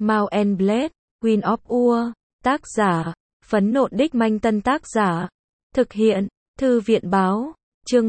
Mount and Blade, Queen of Ur, tác giả, Phấn Nộn Đích Manh Tân tác giả, thực hiện, Thư viện báo, chương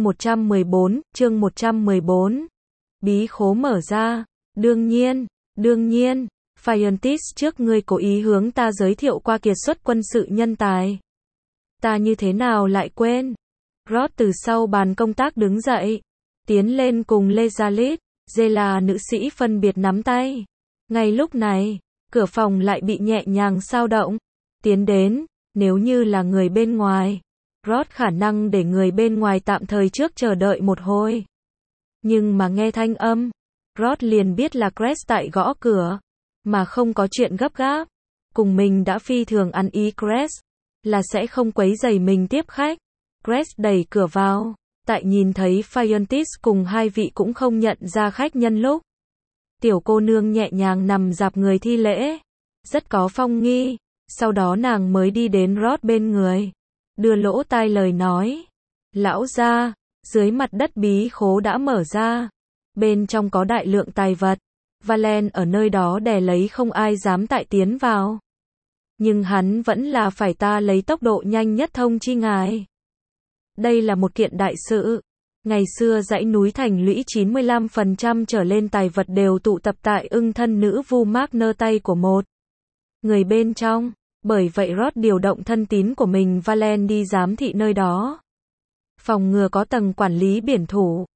114, bí khố mở ra, đương nhiên, Phiontis trước ngươi cố ý hướng ta giới thiệu qua kiệt xuất quân sự nhân tài. Ta như thế nào lại quên. Rod từ sau bàn công tác đứng dậy, tiến lên cùng Lezalit, Zela nữ sĩ phân biệt nắm tay. Ngay lúc này, cửa phòng lại bị nhẹ nhàng xao động. Tiến đến, nếu như là người bên ngoài, Rod khả năng để người bên ngoài tạm thời trước chờ đợi một hồi. Nhưng mà nghe thanh âm, Rod liền biết là Cress tại gõ cửa, mà không có chuyện gấp gáp. Cùng mình đã phi thường ăn ý Cress, là sẽ không quấy rầy mình tiếp khách. Cress đẩy cửa vào, tại nhìn thấy Phiontis cùng hai vị cũng không nhận ra khách nhân lúc. Tiểu cô nương nhẹ nhàng nằm dạp người thi lễ, rất có phong nghi, sau đó nàng mới đi đến Rod bên người, đưa lỗ tai lời nói. Lão gia, dưới mặt đất bí khố đã mở ra, bên trong có đại lượng tài vật, Valen ở nơi đó đè lấy không ai dám tại tiến vào. Nhưng hắn vẫn là phải ta lấy tốc độ nhanh nhất thông chi ngài. Đây là một kiện đại sự. Ngày xưa dãy núi thành lũy 95% trở lên tài vật đều tụ tập tại ưng thân nữ vu Magner tay của một người bên trong. Bởi vậy Rod điều động thân tín của mình Valen đi giám thị nơi đó. Phòng ngừa có tầng quản lý biển thủ.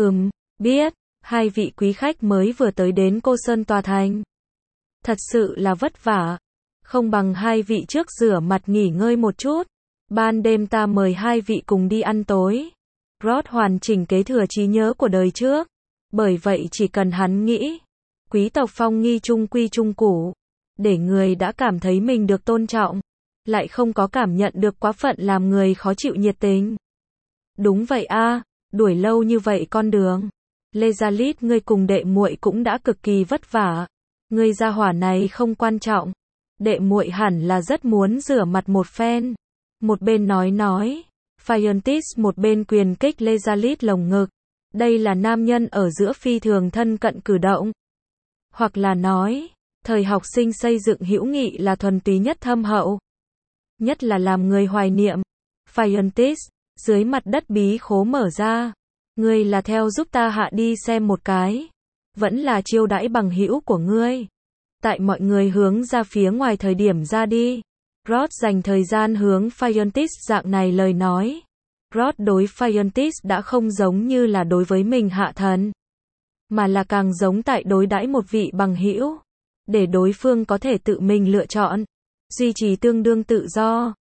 Biết, hai vị quý khách mới vừa tới đến Cô Sơn Tòa Thành. Thật sự là vất vả. Không bằng hai vị trước rửa mặt nghỉ ngơi một chút. Ban đêm ta mời hai vị cùng đi ăn tối. Rod hoàn chỉnh kế thừa trí nhớ của đời trước. Bởi vậy chỉ cần hắn nghĩ, quý tộc phong nghi trung quy trung củ, để người đã cảm thấy mình được tôn trọng, lại không có cảm nhận được quá phận làm người khó chịu nhiệt tình. Đúng vậy a, đuổi lâu như vậy con đường. Lezalit ngươi cùng đệ muội cũng đã cực kỳ vất vả. Ngươi gia hỏa này không quan trọng. Đệ muội hẳn là rất muốn rửa mặt một phen. Một bên nói. Phiontis một bên quyền kích Lezalit lồng ngực. Đây là nam nhân ở giữa phi thường thân cận cử động. Hoặc là nói, thời học sinh xây dựng hữu nghị là thuần túy nhất thâm hậu. Nhất là làm người hoài niệm. Phiontis, dưới mặt đất bí khố mở ra. Ngươi là theo giúp ta hạ đi xem một cái. Vẫn là chiêu đãi bằng hữu của ngươi. Tại mọi người hướng ra phía ngoài thời điểm ra đi. Rod dành thời gian hướng Phiontis dạng này lời nói. Rod đối Phiontis đã không giống như là đối với mình hạ thần, mà là càng giống tại đối đãi một vị bằng hữu, để đối phương có thể tự mình lựa chọn, duy trì tương đương tự do.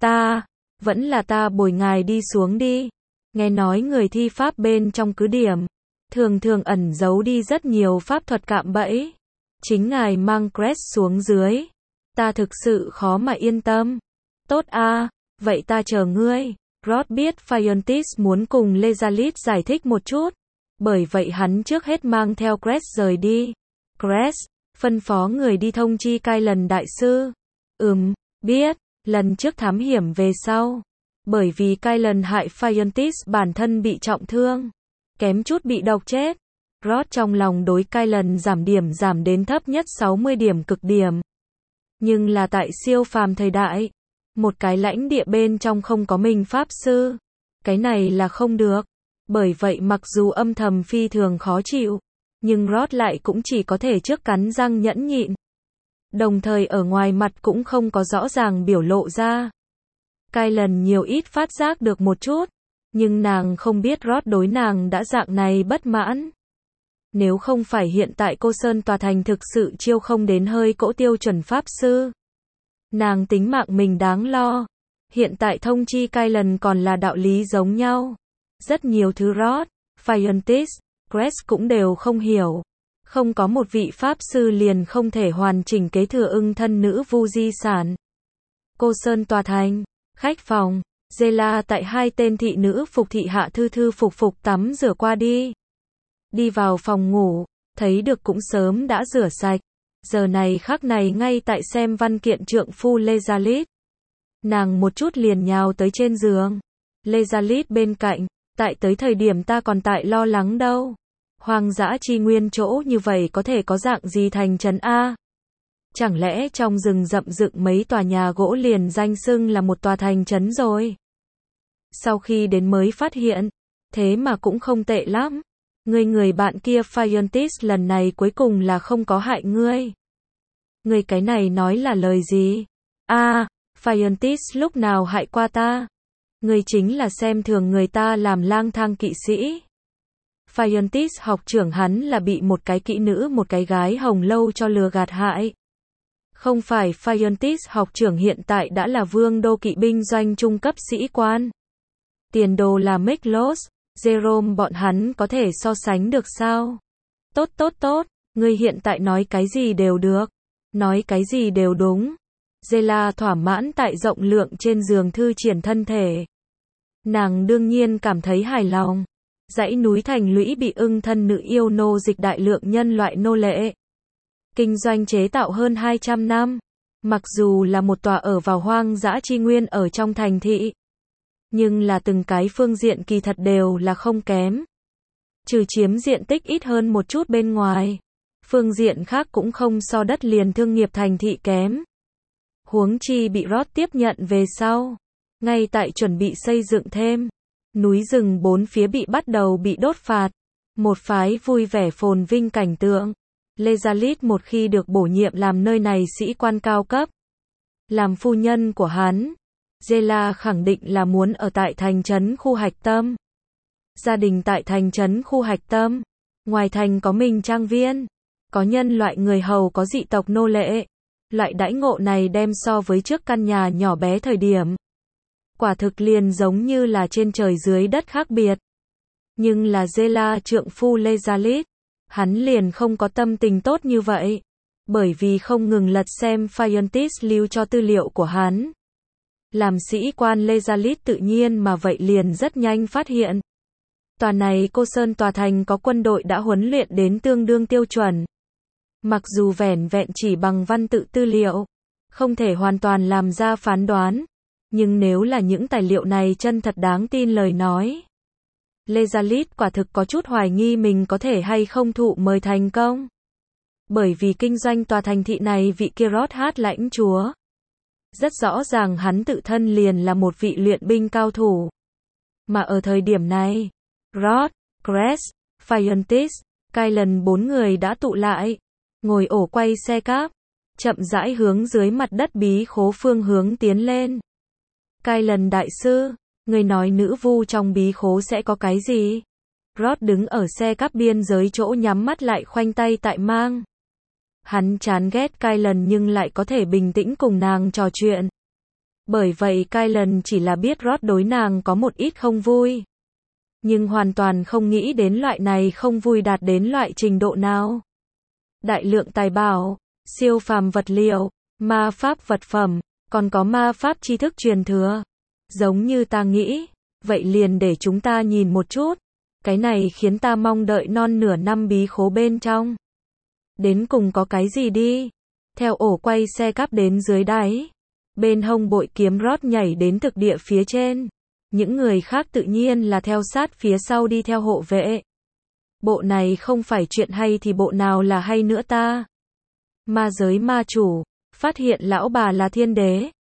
Vẫn là ta bồi ngài đi xuống đi. Nghe nói người thi pháp bên trong cứ điểm, thường ẩn giấu đi rất nhiều pháp thuật cạm bẫy. Chính ngài mang Cress xuống dưới. Ta thực sự khó mà yên tâm. Tốt a, vậy ta chờ ngươi. Rod biết Phiontis muốn cùng Lezalit giải thích một chút. Bởi vậy hắn trước hết mang theo Cress rời đi. Cress, phân phó người đi thông chi Kylan đại sư. Biết, lần trước thám hiểm về sau. Bởi vì Kylan hại Phiontis bản thân bị trọng thương. Kém chút bị độc chết. Rod trong lòng đối Kylan giảm điểm giảm đến thấp nhất 60 điểm cực điểm. Nhưng là tại siêu phàm thời đại, một cái lãnh địa bên trong không có mình pháp sư, cái này là không được. Bởi vậy mặc dù âm thầm phi thường khó chịu, nhưng Rod lại cũng chỉ có thể trước cắn răng nhẫn nhịn. Đồng thời ở ngoài mặt cũng không có rõ ràng biểu lộ ra. Kylan nhiều ít phát giác được một chút, nhưng nàng không biết Rod đối nàng đã dạng này bất mãn. Nếu không phải hiện tại Cô Sơn Tòa Thành thực sự chiêu không đến hơi cỗ tiêu chuẩn pháp sư, nàng tính mạng mình đáng lo. Hiện tại thông chi Kylan còn là đạo lý giống nhau. Rất nhiều thứ Rod, Phiontis, Cress cũng đều không hiểu. Không có một vị pháp sư liền không thể hoàn chỉnh kế thừa ưng thân nữ vu di sản. Cô Sơn Tòa Thành, khách phòng, Zela tại hai tên thị nữ phục thị hạ thư phục tắm rửa qua đi. Đi vào phòng ngủ, thấy được cũng sớm đã rửa sạch. Giờ này khắc này ngay tại xem văn kiện trượng phu Lezalit. Nàng một chút liền nhào tới trên giường. Lezalit bên cạnh, tại tới thời điểm ta còn tại lo lắng đâu. Hoang dã chi nguyên chỗ như vậy có thể có dạng gì thành trấn A. Chẳng lẽ trong rừng rậm dựng mấy tòa nhà gỗ liền danh xưng là một tòa thành trấn rồi? Sau khi đến mới phát hiện, thế mà cũng không tệ lắm. Người bạn kia Fiontis lần này cuối cùng là không có hại ngươi. Ngươi cái này nói là lời gì? Fiontis lúc nào hại qua ta? Ngươi chính là xem thường người ta làm lang thang kỵ sĩ. Fiontis học trưởng hắn là bị một cái kỹ nữ một cái gái hồng lâu cho lừa gạt hại. Không phải Fiontis học trưởng hiện tại đã là vương đô kỵ binh doanh trung cấp sĩ quan. Tiền đồ là Miklos, Jerome bọn hắn có thể so sánh được sao? Tốt, ngươi hiện tại nói cái gì đều được. Nói cái gì đều đúng. Zela thỏa mãn tại rộng lượng trên giường thư triển thân thể. Nàng đương nhiên cảm thấy hài lòng. Dãy núi thành lũy bị ưng thân nữ yêu nô dịch đại lượng nhân loại nô lệ. Kinh doanh chế tạo hơn 200 năm. Mặc dù là một tòa ở vào hoang dã chi nguyên ở trong thành thị. Nhưng là từng cái phương diện kỳ thật đều là không kém. Trừ chiếm diện tích ít hơn một chút bên ngoài. Phương diện khác cũng không so đất liền thương nghiệp thành thị kém. Huống chi bị Rod tiếp nhận về sau. Ngay tại chuẩn bị xây dựng thêm. Núi rừng bốn phía bị bắt đầu bị đốt phạt. Một phái vui vẻ phồn vinh cảnh tượng. Lezalit một khi được bổ nhiệm làm nơi này sĩ quan cao cấp. Làm phu nhân của hắn. Zela khẳng định là muốn ở tại thành trấn khu hạch tâm. Gia đình tại thành trấn khu hạch tâm. Ngoài thành có mình trang viên. Có nhân loại người hầu có dị tộc nô lệ. Loại đãi ngộ này đem so với trước căn nhà nhỏ bé thời điểm. Quả thực liền giống như là trên trời dưới đất khác biệt. Nhưng là Zela trượng phu Lezalit. Hắn liền không có tâm tình tốt như vậy. Bởi vì không ngừng lật xem Fiontis lưu cho tư liệu của hắn. Làm sĩ quan Lezalit tự nhiên mà vậy liền rất nhanh phát hiện. Tòa này cô Sơn tòa thành có quân đội đã huấn luyện đến tương đương tiêu chuẩn. Mặc dù vẻn vẹn chỉ bằng văn tự tư liệu, không thể hoàn toàn làm ra phán đoán. Nhưng nếu là những tài liệu này chân thật đáng tin lời nói. Lezalit quả thực có chút hoài nghi mình có thể hay không thụ mời thành công. Bởi vì kinh doanh tòa thành thị này vị kia Rod hát lãnh chúa. Rất rõ ràng hắn tự thân liền là một vị luyện binh cao thủ. Mà ở thời điểm này, Rod, Cress, Fiontis, Kylan bốn người đã tụ lại. Ngồi ổ quay xe cáp. Chậm rãi hướng dưới mặt đất bí khố phương hướng tiến lên. Kylan đại sư, người nói nữ vu trong bí khố sẽ có cái gì? Rod đứng ở xe cáp biên giới chỗ nhắm mắt lại khoanh tay tại mang. Hắn chán ghét Kylan nhưng lại có thể bình tĩnh cùng nàng trò chuyện. Bởi vậy Kylan chỉ là biết Rod đối nàng có một ít không vui. Nhưng hoàn toàn không nghĩ đến loại này không vui đạt đến loại trình độ nào. Đại lượng tài bảo, siêu phàm vật liệu, ma pháp vật phẩm, còn có ma pháp tri thức truyền thừa. Giống như ta nghĩ, vậy liền để chúng ta nhìn một chút. Cái này khiến ta mong đợi non nửa năm bí khố bên trong. Đến cùng có cái gì đi? Theo ổ quay xe cáp đến dưới đáy. Bên hông bội kiếm Rod nhảy đến thực địa phía trên. Những người khác tự nhiên là theo sát phía sau đi theo hộ vệ. Bộ này không phải chuyện hay thì bộ nào là hay nữa ta? Ma giới ma chủ, phát hiện lão bà là thiên đế.